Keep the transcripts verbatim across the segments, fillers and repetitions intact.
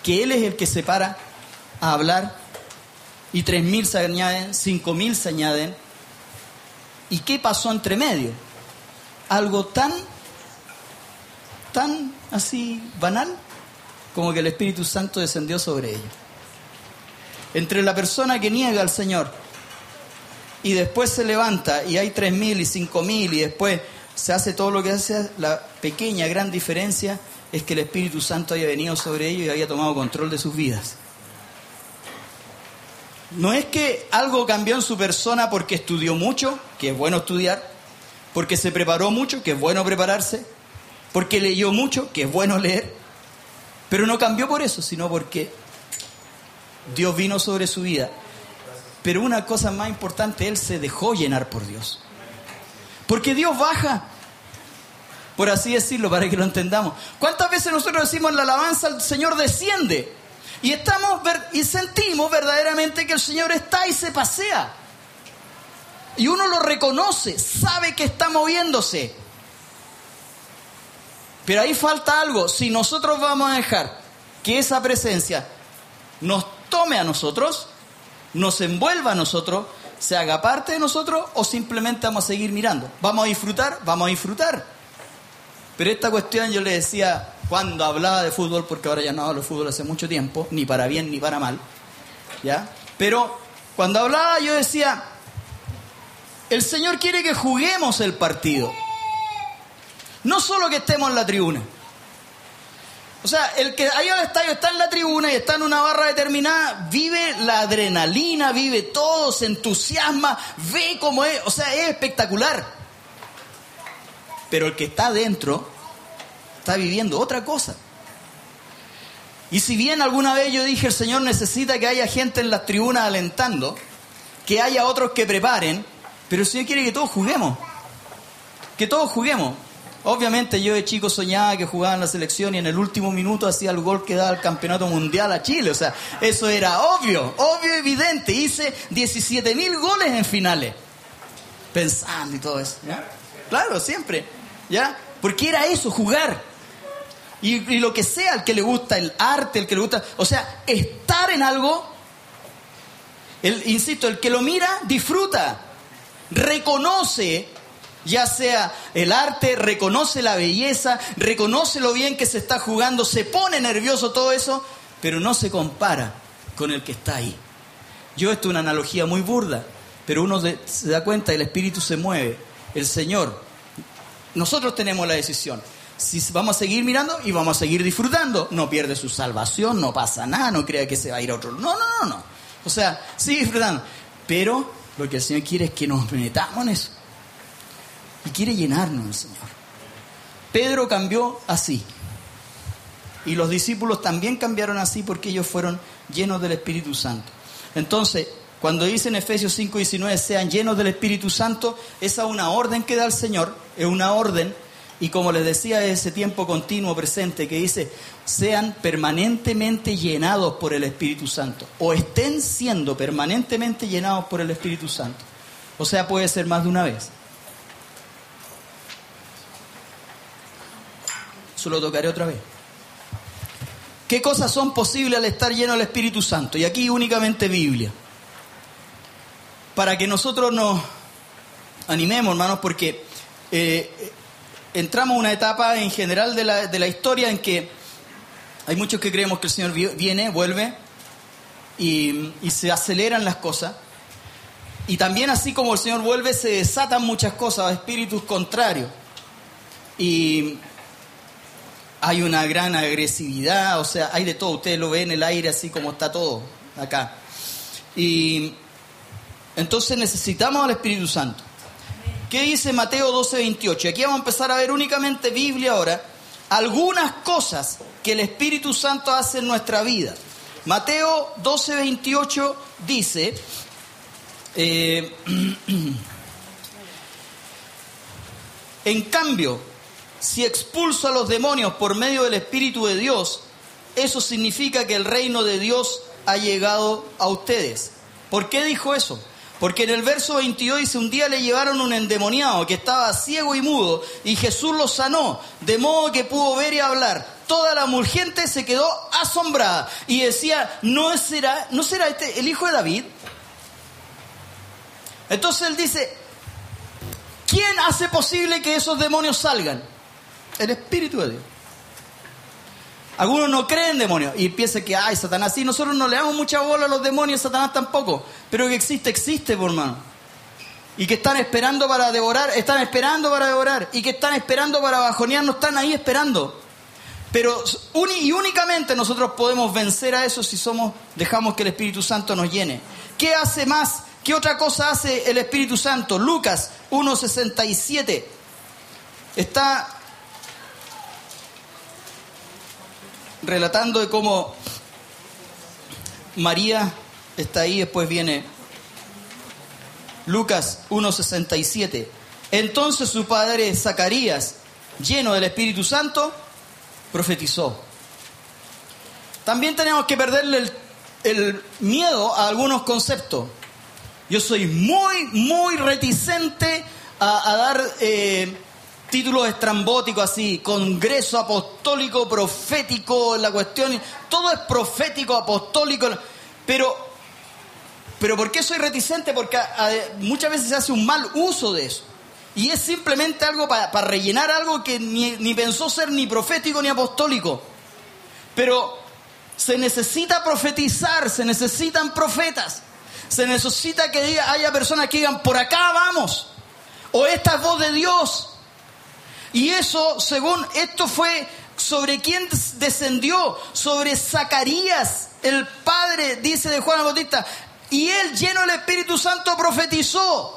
que Él es el que se para a hablar y tres mil se añaden, cinco mil se añaden. ¿Y qué pasó entre medio? Algo tan, tan así banal como que el Espíritu Santo descendió sobre ellos. Entre la persona que niega al Señor y después se levanta y hay tres mil y cinco mil y después se hace todo lo que hace, la pequeña, gran diferencia es que el Espíritu Santo haya venido sobre ellos y había tomado control de sus vidas. No es que algo cambió en su persona porque estudió mucho, que es bueno estudiar, porque se preparó mucho, que es bueno prepararse, porque leyó mucho, que es bueno leer, pero no cambió por eso, sino porque Dios vino sobre su vida. Pero una cosa más importante, Él se dejó llenar por Dios. Porque Dios baja, por así decirlo, para que lo entendamos. ¿Cuántas veces nosotros decimos en la alabanza, el Señor desciende? Y estamos y sentimos verdaderamente que el Señor está y se pasea. Y uno lo reconoce, sabe que está moviéndose. Pero ahí falta algo. Si nosotros vamos a dejar que esa presencia nos tome a nosotros, nos envuelva a nosotros, se haga parte de nosotros, o simplemente vamos a seguir mirando. ¿Vamos a disfrutar? Vamos a disfrutar. Pero esta cuestión yo le decía cuando hablaba de fútbol, porque ahora ya no hablo de fútbol hace mucho tiempo, ni para bien ni para mal, ¿ya? Pero cuando hablaba yo decía, el Señor quiere que juguemos el partido. No solo que estemos en la tribuna. O sea, el que ahí al estadio está en la tribuna y está en una barra determinada, vive la adrenalina, vive todo, se entusiasma, ve cómo es, o sea, es espectacular. Pero el que está adentro está viviendo otra cosa. Y si bien alguna vez yo dije, el Señor necesita que haya gente en las tribunas alentando, que haya otros que preparen, pero el Señor quiere que todos juguemos. Que todos juguemos. Obviamente yo de chico soñaba que jugaba en la selección y en el último minuto hacía el gol que daba el campeonato mundial a Chile. O sea, eso era obvio, obvio, evidente. Hice diecisiete mil goles en finales. Pensando y todo eso, ¿ya? Claro, siempre, ¿ya? Porque era eso, jugar. Y, y lo que sea, el que le gusta el arte, el que le gusta... O sea, estar en algo, el, insisto, el que lo mira, disfruta, reconoce, ya sea el arte, reconoce la belleza, reconoce lo bien que se está jugando, se pone nervioso, todo eso, pero no se compara con el que está ahí. Yo, esto es una analogía muy burda, pero uno de, se da cuenta, el Espíritu se mueve, el Señor... Nosotros tenemos la decisión. Si vamos a seguir mirando y vamos a seguir disfrutando, no pierde su salvación, no pasa nada, no crea que se va a ir a otro. No, no, no, no. O sea, sigue disfrutando. Pero lo que el Señor quiere es que nos metamos en eso. Y quiere llenarnos el Señor. Pedro cambió así. Y los discípulos también cambiaron así porque ellos fueron llenos del Espíritu Santo. Entonces, cuando dice en Efesios cinco diecinueve, sean llenos del Espíritu Santo, esa es una orden que da el Señor, es una orden, y como les decía, es ese tiempo continuo presente que dice, sean permanentemente llenados por el Espíritu Santo, o estén siendo permanentemente llenados por el Espíritu Santo. O sea, puede ser más de una vez. Eso lo tocaré otra vez. ¿Qué cosas son posibles al estar lleno del Espíritu Santo? Y aquí únicamente Biblia. Para que nosotros nos animemos, hermanos, porque eh, entramos a una etapa en general de la, de la historia en que hay muchos que creemos que el Señor viene, vuelve y, y se aceleran las cosas. Y también así como el Señor vuelve, se desatan muchas cosas, espíritus contrarios. Y hay una gran agresividad, o sea, hay de todo. Ustedes lo ven en el aire así como está todo acá. Y entonces necesitamos al Espíritu Santo. ¿Qué dice Mateo doce veintiocho? Aquí vamos a empezar a ver únicamente Biblia ahora. Algunas cosas que el Espíritu Santo hace en nuestra vida. Mateo doce veintiocho dice... Eh, en cambio, si expulso a los demonios por medio del Espíritu de Dios, eso significa que el reino de Dios ha llegado a ustedes. ¿Por qué dijo eso? Porque en el verso veintidós dice, un día le llevaron un endemoniado que estaba ciego y mudo, y Jesús lo sanó, de modo que pudo ver y hablar. toda la gente se quedó asombrada y decía, ¿no será, ¿no será este el hijo de David? Entonces él dice, ¿quién hace posible que esos demonios salgan? El Espíritu de Dios. Algunos no creen en demonios y piensan que, ay, Satanás, sí, nosotros no le damos mucha bola a los demonios, Satanás tampoco, pero que existe, existe, por hermano. Y que están esperando para devorar, están esperando para devorar, y que están esperando para bajonear, no están ahí esperando. Pero uni, y únicamente nosotros podemos vencer a eso si somos, dejamos que el Espíritu Santo nos llene. ¿Qué hace más? ¿Qué otra cosa hace el Espíritu Santo? Lucas uno sesenta y siete. Está relatando de cómo María está ahí, después viene Lucas uno sesenta y siete. Entonces su padre Zacarías, lleno del Espíritu Santo, profetizó. También tenemos que perderle el, el miedo a algunos conceptos. Yo soy muy, muy reticente a, a dar eh, títulos estrambóticos así, congreso apostólico, profético, la cuestión, todo es profético, apostólico, pero, pero ¿por qué soy reticente? Porque a, a, muchas veces se hace un mal uso de eso. Y es simplemente algo para, para rellenar algo que ni, ni pensó ser ni profético ni apostólico. Pero se necesita profetizar, se necesitan profetas. Se necesita que diga, haya personas que digan, por acá vamos. O esta es voz de Dios. Y eso, según esto fue sobre quién descendió, sobre Zacarías, el padre, dice, de Juan el Bautista. Y él, lleno del Espíritu Santo, profetizó.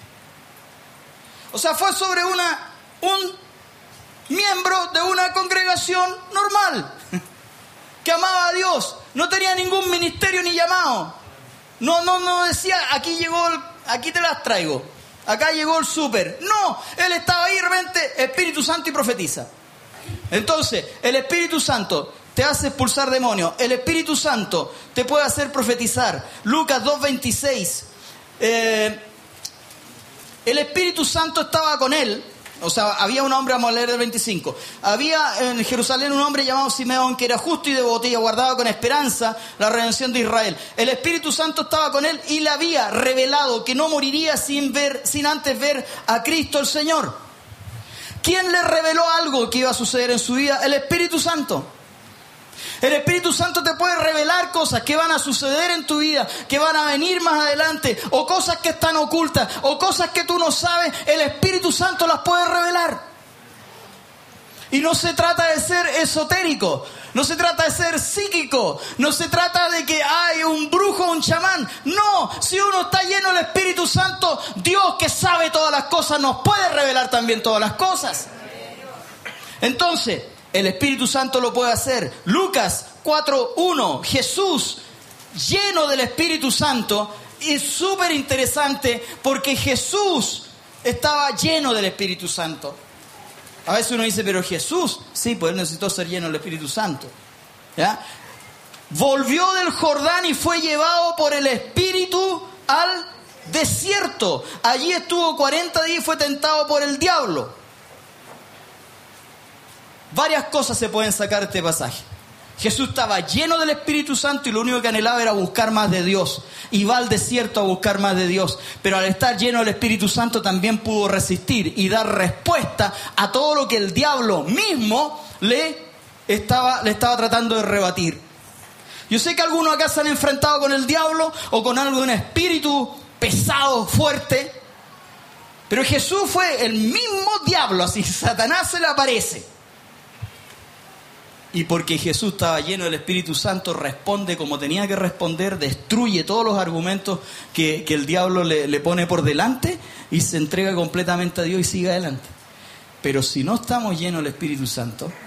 O sea, fue sobre una, un miembro de una congregación normal, que amaba a Dios, no tenía ningún ministerio ni llamado. No, no, no decía, aquí llegó, el, aquí te las traigo, acá llegó el súper. No, él estaba ahí, de repente, Espíritu Santo y profetiza. Entonces, el Espíritu Santo te hace expulsar demonios, el Espíritu Santo te puede hacer profetizar. Lucas dos veintiséis, eh, el Espíritu Santo estaba con él. O sea, había un hombre, vamos a leer el veinticinco. Había en Jerusalén un hombre llamado Simeón, que era justo y devoto y aguardaba con esperanza la redención de Israel. El Espíritu Santo estaba con él y le había revelado que no moriría sin ver, sin antes ver a Cristo el Señor. ¿Quién le reveló algo que iba a suceder en su vida? El Espíritu Santo. El Espíritu Santo te puede revelar cosas que van a suceder en tu vida, que van a venir más adelante, o cosas que están ocultas, o cosas que tú no sabes. El Espíritu Santo las puede revelar. Y no se trata de ser esotérico, no se trata de ser psíquico, no se trata de que hay un brujo o un chamán. No, si uno está lleno del Espíritu Santo, Dios, que sabe todas las cosas, nos puede revelar también todas las cosas. Entonces, el Espíritu Santo lo puede hacer. Lucas cuatro uno, Jesús lleno del Espíritu Santo. Es súper interesante porque Jesús estaba lleno del Espíritu Santo. A veces uno dice, pero Jesús, sí, pues él necesitó ser lleno del Espíritu Santo. ¿Ya? Volvió del Jordán y fue llevado por el Espíritu al desierto. Allí estuvo cuarenta días y fue tentado por el diablo. Varias cosas se pueden sacar de este pasaje. Jesús estaba lleno del Espíritu Santo y lo único que anhelaba era buscar más de Dios. Y va al desierto a buscar más de Dios. Pero al estar lleno del Espíritu Santo también pudo resistir y dar respuesta a todo lo que el diablo mismo le estaba, le estaba tratando de rebatir. Yo sé que algunos acá se han enfrentado con el diablo o con algo de un espíritu pesado, fuerte. Pero Jesús fue el mismo diablo, así Satanás se le aparece. Y porque Jesús estaba lleno del Espíritu Santo, responde como tenía que responder, destruye todos los argumentos que, que el diablo le, le pone por delante y se entrega completamente a Dios y sigue adelante. Pero si no estamos llenos del Espíritu Santo,